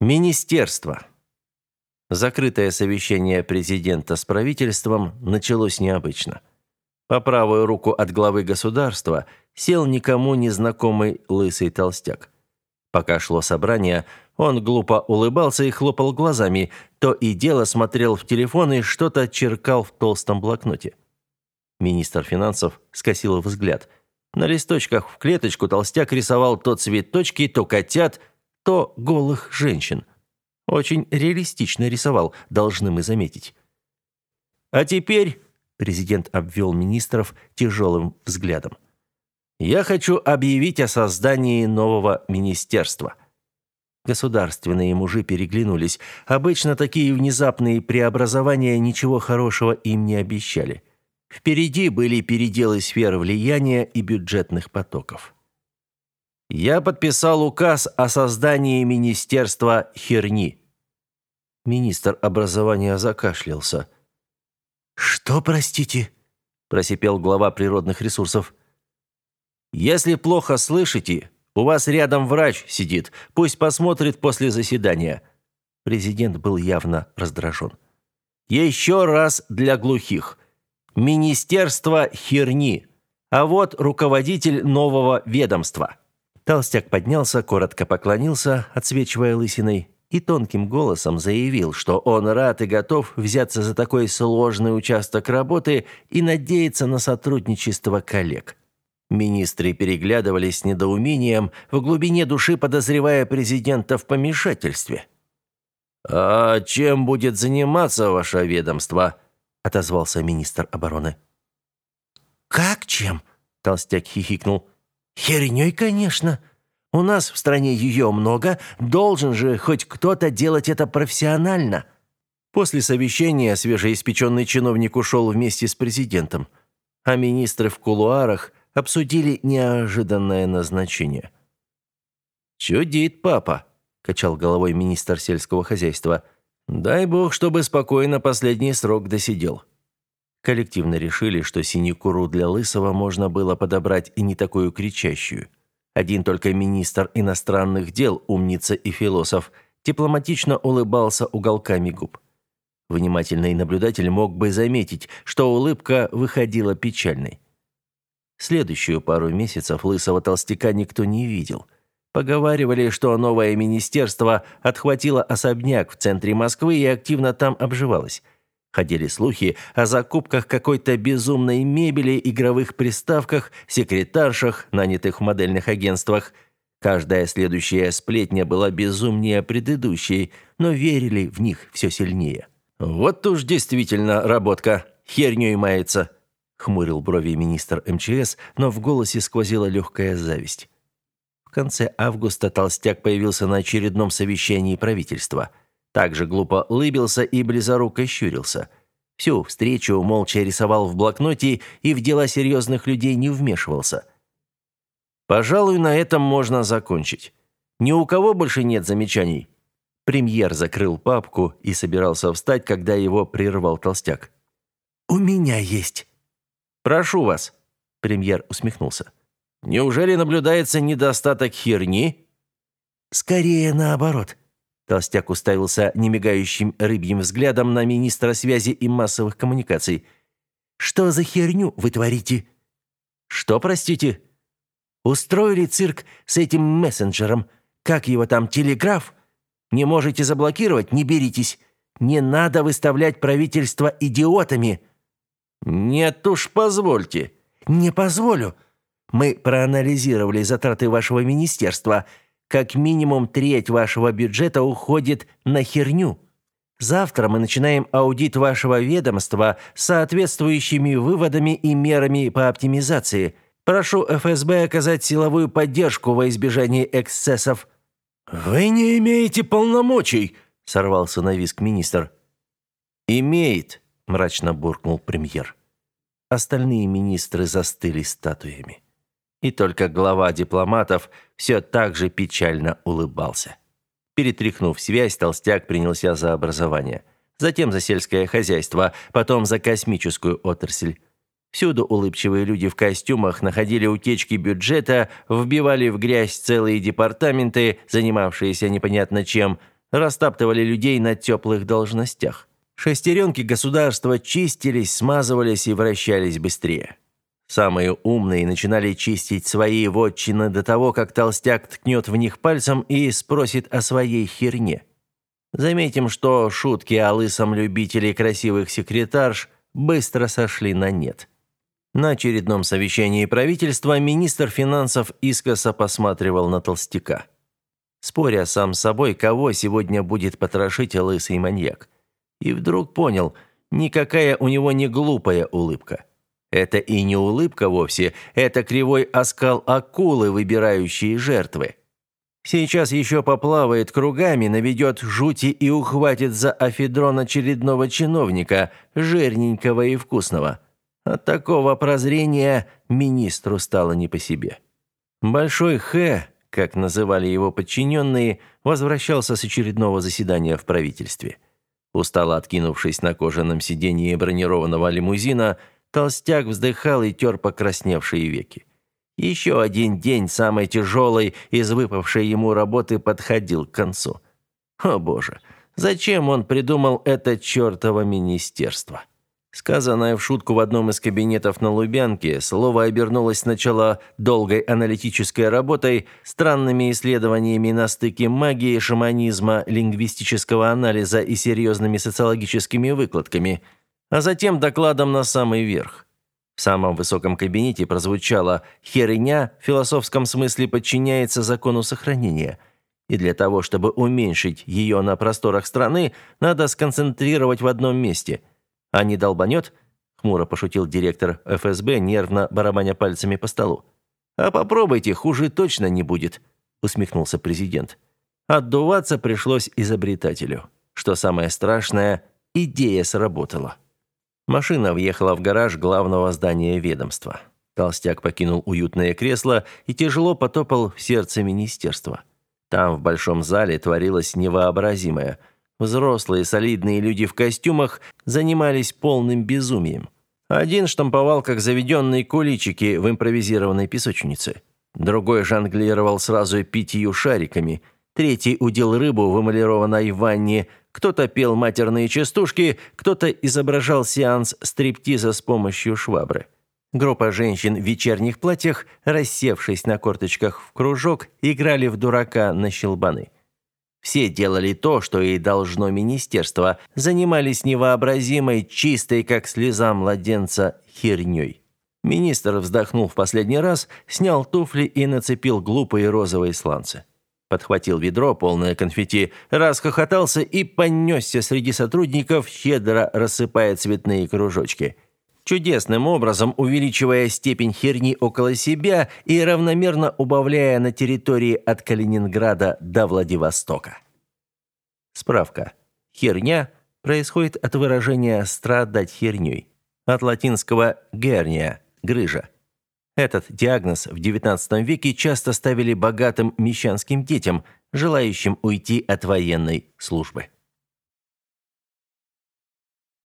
Министерство. Закрытое совещание президента с правительством началось необычно. По правую руку от главы государства сел никому незнакомый лысый толстяк. Пока шло собрание, он глупо улыбался и хлопал глазами, то и дело смотрел в телефон и что-то черкал в толстом блокноте. Министр финансов скосил взгляд. На листочках в клеточку толстяк рисовал то цветочки, то котят, то голых женщин. Очень реалистично рисовал, должны мы заметить. А теперь президент обвел министров тяжелым взглядом. Я хочу объявить о создании нового министерства. Государственные мужи переглянулись. Обычно такие внезапные преобразования ничего хорошего им не обещали. Впереди были переделы сфер влияния и бюджетных потоков. Я подписал указ о создании министерства херни. Министр образования закашлялся. «Что, простите?» – просипел глава природных ресурсов. «Если плохо слышите, у вас рядом врач сидит, пусть посмотрит после заседания». Президент был явно раздражен. «Еще раз для глухих. Министерство херни. А вот руководитель нового ведомства». Толстяк поднялся, коротко поклонился, отсвечивая лысиной, и тонким голосом заявил, что он рад и готов взяться за такой сложный участок работы и надеяться на сотрудничество коллег. Министры переглядывались с недоумением, в глубине души подозревая президента в помешательстве. «А чем будет заниматься ваше ведомство?» – отозвался министр обороны. «Как чем?» – толстяк хихикнул. «Херней, конечно. У нас в стране ее много, должен же хоть кто-то делать это профессионально». После совещания свежеиспеченный чиновник ушел вместе с президентом, а министры в кулуарах обсудили неожиданное назначение. «Чудит папа», – качал головой министр сельского хозяйства. «Дай бог, чтобы спокойно последний срок досидел». Коллективно решили, что синекуру для Лысого можно было подобрать и не такую кричащую. Один только министр иностранных дел, умница и философ, дипломатично улыбался уголками губ. Внимательный наблюдатель мог бы заметить, что улыбка выходила печальной. Следующую пару месяцев лысого толстяка никто не видел. Поговаривали, что новое министерство отхватило особняк в центре Москвы и активно там обживалось. Ходили слухи о закупках какой-то безумной мебели, игровых приставках, секретаршах, нанятых в модельных агентствах. Каждая следующая сплетня была безумнее предыдущей, но верили в них все сильнее. «Вот уж действительно работка, хернёй мается», — хмурил брови министр МЧС, но в голосе сквозила легкая зависть. В конце августа толстяк появился на очередном совещании правительства. Также глупо улыбился и близоруко щурился. Всю встречу молча рисовал в блокноте и в дела серьезных людей не вмешивался. «Пожалуй, на этом можно закончить. Ни у кого больше нет замечаний?» Премьер закрыл папку и собирался встать, когда его прервал толстяк. «У меня есть». «Прошу вас», — премьер усмехнулся. «Неужели наблюдается недостаток херни?» «Скорее наоборот». Толстяк уставился немигающим рыбьим взглядом на министра связи и массовых коммуникаций. «Что за херню вы творите?» «Что, простите?» «Устроили цирк с этим мессенджером. Как его там, телеграф? Не можете заблокировать? Не беритесь. Не надо выставлять правительство идиотами». «Нет уж, позвольте». «Не позволю. Мы проанализировали затраты вашего министерства. Как минимум треть вашего бюджета уходит на херню. Завтра мы начинаем аудит вашего ведомства с соответствующими выводами и мерами по оптимизации. Прошу ФСБ оказать силовую поддержку во избежание эксцессов». «Вы не имеете полномочий», — сорвался на визг министр. «Имеет», — мрачно буркнул премьер. Остальные министры застыли статуями. И только глава дипломатов все так же печально улыбался. Перетряхнув связь, толстяк принялся за образование. Затем за сельское хозяйство, потом за космическую отрасль. Всюду улыбчивые люди в костюмах находили утечки бюджета, вбивали в грязь целые департаменты, занимавшиеся непонятно чем, растаптывали людей на теплых должностях. Шестеренки государства чистились, смазывались и вращались быстрее. Самые умные начинали чистить свои вотчины до того, как толстяк ткнет в них пальцем и спросит о своей херне. Заметим, что шутки о лысом любителе красивых секретарш быстро сошли на нет. На очередном совещании правительства министр финансов искоса посматривал на толстяка, споря сам с собой, кого сегодня будет потрошить лысый маньяк. И вдруг понял, никакая у него не глупая улыбка. Это и не улыбка вовсе, это кривой оскал акулы, выбирающей жертвы. Сейчас еще поплавает кругами, наведет жути и ухватит за афедрон очередного чиновника, жирненького и вкусного. От такого прозрения министру стало не по себе. Большой Х, как называли его подчиненные, возвращался с очередного заседания в правительстве. Устало откинувшись на кожаном сиденье бронированного лимузина, толстяк вздыхал и тер покрасневшие веки. Еще один день самой тяжелой из выпавшей ему работы подходил к концу. О боже, зачем он придумал это чертово министерство? Сказанное в шутку в одном из кабинетов на Лубянке, слово обернулось сначала долгой аналитической работой, странными исследованиями на стыке магии, шаманизма, лингвистического анализа и серьезными социологическими выкладками, а затем докладом на самый верх. В самом высоком кабинете прозвучало «херня» в философском смысле подчиняется закону сохранения, и для того, чтобы уменьшить ее на просторах страны, надо сконцентрировать в одном месте – «А не долбанет?» – хмуро пошутил директор ФСБ, нервно барабаня пальцами по столу. «А попробуйте, хуже точно не будет», – усмехнулся президент. Отдуваться пришлось изобретателю. Что самое страшное, идея сработала. Машина въехала в гараж главного здания ведомства. Толстяк покинул уютное кресло и тяжело потопал в сердце министерства. Там, в большом зале, творилось невообразимое – взрослые солидные люди в костюмах занимались полным безумием. Один штамповал, как заведенные куличики в импровизированной песочнице. Другой жонглировал сразу 5 шариками. Третий удил рыбу в эмалированной ванне. Кто-то пел матерные частушки, кто-то изображал сеанс стриптиза с помощью швабры. Группа женщин в вечерних платьях, рассевшись на корточках в кружок, играли в дурака на щелбаны. Все делали то, что и должно министерство, занимались невообразимой, чистой, как слеза младенца, херней. Министр вздохнул в последний раз, снял туфли и нацепил глупые розовые сланцы. Подхватил ведро, полное конфетти, расхохотался и понесся среди сотрудников, щедро рассыпая цветные кружочки, чудесным образом увеличивая степень херни около себя и равномерно убавляя на территории от Калининграда до Владивостока. Справка. Херня происходит от выражения «страдать херней», от латинского «герния» – грыжа. Этот диагноз в XIX веке часто ставили богатым мещанским детям, желающим уйти от военной службы.